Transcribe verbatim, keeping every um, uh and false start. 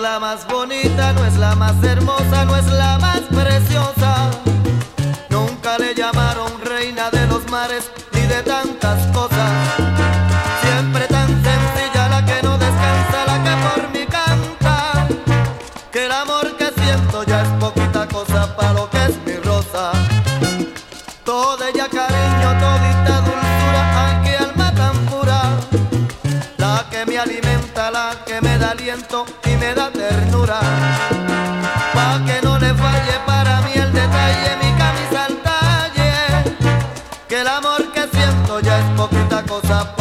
la más bonita, no es la más hermosa, no es la más preciosa. Nunca le llamaron reina de los mares ni de tantas cosas. Siempre tan sencilla, la que no descansa, la que por mí canta. Que el amor que siento ya es poquita cosa para lo que es mi rosa. Toda ella cariño, todita dulzura, ay qué alma tan pura. La que me alimenta, la que me da aliento y me da ternura. Pa' que no le falle para mí el detalle, mi camisa al talle. Que el amor que siento ya es poquita cosa